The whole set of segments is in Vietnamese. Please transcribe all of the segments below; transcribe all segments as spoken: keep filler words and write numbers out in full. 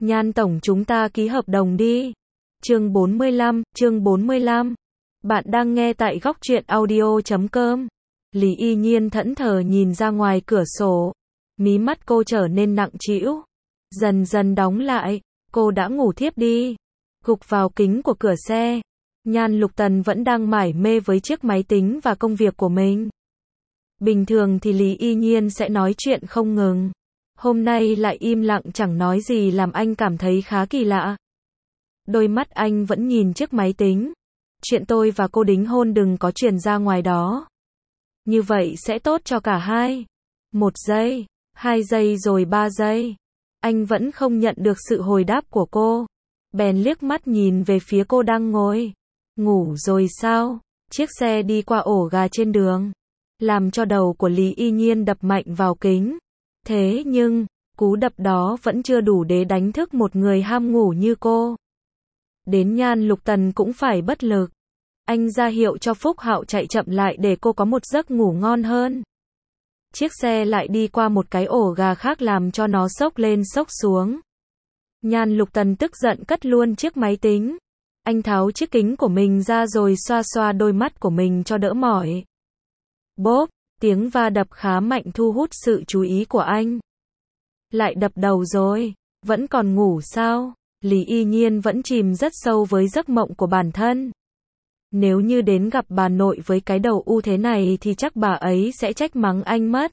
Nhan tổng chúng ta ký hợp đồng đi. Chương bốn mươi lăm, chương bốn mươi lăm. Bạn đang nghe tại góc truyện audio chấm com. Lý Y Nhiên thẫn thờ nhìn ra ngoài cửa sổ. Mí mắt cô trở nên nặng trĩu. Dần dần đóng lại, cô đã ngủ thiếp đi. Gục vào kính của cửa xe. Nhan Lục Tần vẫn đang mải mê với chiếc máy tính và công việc của mình. Bình thường thì Lý Y Nhiên sẽ nói chuyện không ngừng. Hôm nay lại im lặng chẳng nói gì làm anh cảm thấy khá kỳ lạ. Đôi mắt anh vẫn nhìn chiếc máy tính. Chuyện tôi và cô đính hôn đừng có truyền ra ngoài đó. Như vậy sẽ tốt cho cả hai. Một giây, hai giây rồi ba giây. Anh vẫn không nhận được sự hồi đáp của cô. Bèn liếc mắt nhìn về phía cô đang ngồi. Ngủ rồi sao? Chiếc xe đi qua ổ gà trên đường, làm cho đầu của Lý Y Nhiên đập mạnh vào kính. Thế nhưng, cú đập đó vẫn chưa đủ để đánh thức một người ham ngủ như cô. Đến Nhan Lục Tần cũng phải bất lực. Anh ra hiệu cho Phúc Hạo chạy chậm lại để cô có một giấc ngủ ngon hơn. Chiếc xe lại đi qua một cái ổ gà khác làm cho nó xốc lên xốc xuống. Nhan Lục Tần tức giận cất luôn chiếc máy tính. Anh tháo chiếc kính của mình ra rồi xoa xoa đôi mắt của mình cho đỡ mỏi. Bốp, tiếng va đập khá mạnh thu hút sự chú ý của anh. Lại đập đầu rồi, vẫn còn ngủ sao? Lý Y Nhiên vẫn chìm rất sâu với giấc mộng của bản thân. Nếu như đến gặp bà nội với cái đầu u thế này thì chắc bà ấy sẽ trách mắng anh mất.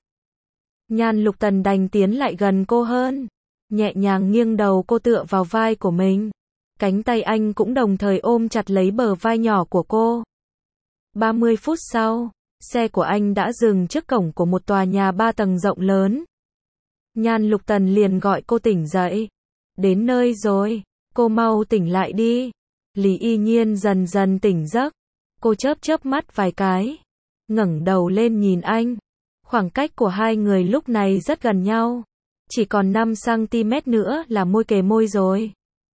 Nhan Lục Tần đành tiến lại gần cô hơn. Nhẹ nhàng nghiêng đầu cô tựa vào vai của mình. Cánh tay anh cũng đồng thời ôm chặt lấy bờ vai nhỏ của cô. ba mươi phút sau, xe của anh đã dừng trước cổng của một tòa nhà ba tầng rộng lớn. Nhan Lục Tần liền gọi cô tỉnh dậy. Đến nơi rồi, cô mau tỉnh lại đi. Lý Y Nhiên dần dần tỉnh giấc. Cô chớp chớp mắt vài cái, ngẩng đầu lên nhìn anh. Khoảng cách của hai người lúc này rất gần nhau. Chỉ còn năm xăng ti mét nữa là môi kề môi rồi.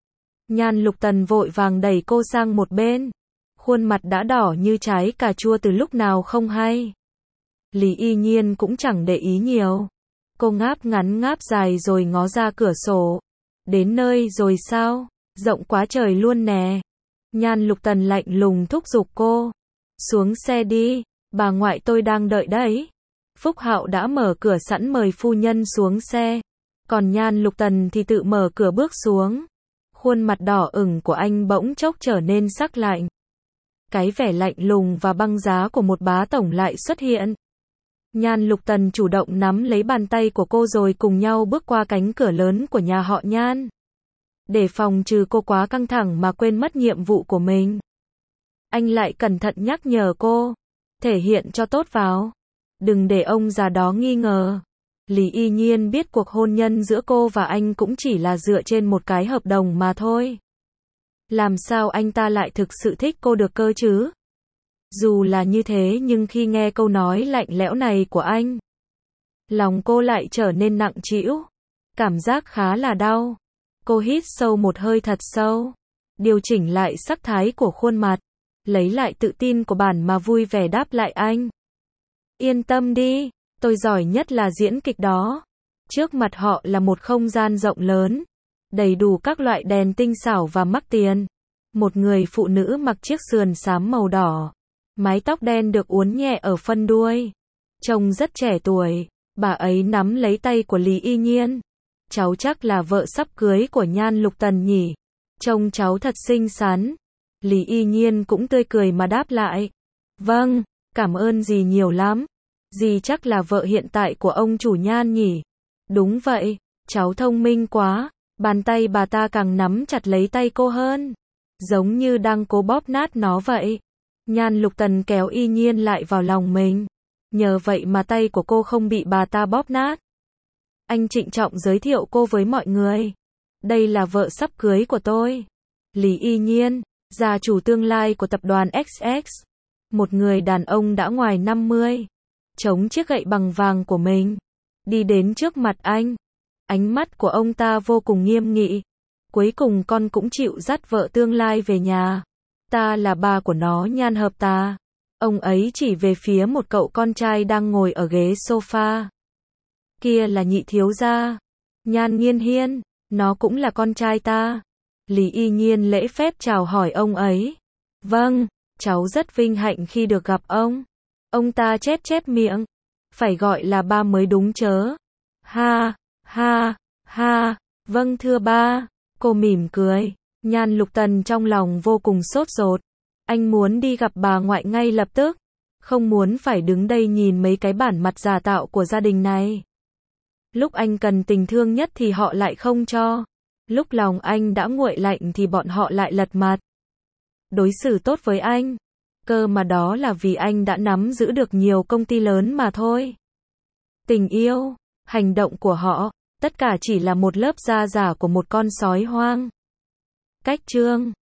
Nhan Lục Tần vội vàng đẩy cô sang một bên. Khuôn mặt đã đỏ như trái cà chua từ lúc nào không hay. Lý Y Nhiên cũng chẳng để ý nhiều. Cô ngáp ngắn ngáp dài rồi ngó ra cửa sổ. Đến nơi rồi sao? Rộng quá trời luôn nè. Nhan Lục Tần lạnh lùng thúc giục cô. Xuống xe đi, bà ngoại tôi đang đợi đấy. Phúc Hạo đã mở cửa sẵn mời phu nhân xuống xe. Còn Nhan Lục Tần thì tự mở cửa bước xuống. Khuôn mặt đỏ ửng của anh bỗng chốc trở nên sắc lạnh. Cái vẻ lạnh lùng và băng giá của một bá tổng lại xuất hiện. Nhan Lục Tần chủ động nắm lấy bàn tay của cô rồi cùng nhau bước qua cánh cửa lớn của nhà họ Nhan. Để phòng trừ cô quá căng thẳng mà quên mất nhiệm vụ của mình. Anh lại cẩn thận nhắc nhở cô. Thể hiện cho tốt vào. Đừng để ông già đó nghi ngờ. Lý Y Nhiên biết cuộc hôn nhân giữa cô và anh cũng chỉ là dựa trên một cái hợp đồng mà thôi. Làm sao anh ta lại thực sự thích cô được cơ chứ? Dù là như thế nhưng khi nghe câu nói lạnh lẽo này của anh, lòng cô lại trở nên nặng trĩu. Cảm giác khá là đau. Cô hít sâu một hơi thật sâu. Điều chỉnh lại sắc thái của khuôn mặt. Lấy lại tự tin của bản mà vui vẻ đáp lại anh. Yên tâm đi, tôi giỏi nhất là diễn kịch đó. Trước mặt họ là một không gian rộng lớn. Đầy đủ các loại đèn tinh xảo và mắc tiền. Một người phụ nữ mặc chiếc sườn xám màu đỏ. Mái tóc đen được uốn nhẹ ở phân đuôi. Trông rất trẻ tuổi. Bà ấy nắm lấy tay của Lý Y Nhiên. Cháu chắc là vợ sắp cưới của Nhan Lục Tần nhỉ? Trông cháu thật xinh xắn. Lý Y Nhiên cũng tươi cười mà đáp lại. Vâng, cảm ơn dì nhiều lắm. Dì chắc là vợ hiện tại của ông chủ Nhan nhỉ? Đúng vậy, cháu thông minh quá. Bàn tay bà ta càng nắm chặt lấy tay cô hơn. Giống như đang cố bóp nát nó vậy. Nhan Lục Tần kéo Y Nhiên lại vào lòng mình. Nhờ vậy mà tay của cô không bị bà ta bóp nát. Anh trịnh trọng giới thiệu cô với mọi người. Đây là vợ sắp cưới của tôi. Lý Y Nhiên, gia chủ tương lai của tập đoàn ích ích. Một người đàn ông đã ngoài năm mươi. Chống chiếc gậy bằng vàng của mình. Đi đến trước mặt anh. Ánh mắt của ông ta vô cùng nghiêm nghị. Cuối cùng con cũng chịu dắt vợ tương lai về nhà. Ta là ba của nó Nhan Hợp ta. Ông ấy chỉ về phía một cậu con trai đang ngồi ở ghế sofa. Kia là nhị thiếu gia. Nhan Nghiên Hiên. Nó cũng là con trai ta. Lý Y Nhiên lễ phép chào hỏi ông ấy. Vâng, cháu rất vinh hạnh khi được gặp ông. Ông ta chép chép miệng. Phải gọi là ba mới đúng chớ. Ha, ha, ha, vâng thưa ba. Cô mỉm cười. Nhan Lục Tần trong lòng vô cùng sốt ruột. Anh muốn đi gặp bà ngoại ngay lập tức. Không muốn phải đứng đây nhìn mấy cái bản mặt giả tạo của gia đình này. Lúc anh cần tình thương nhất thì họ lại không cho. Lúc lòng anh đã nguội lạnh thì bọn họ lại lật mặt. Đối xử tốt với anh. Cơ mà đó là vì anh đã nắm giữ được nhiều công ty lớn mà thôi. Tình yêu, hành động của họ, tất cả chỉ là một lớp da giả của một con sói hoang. Cách chương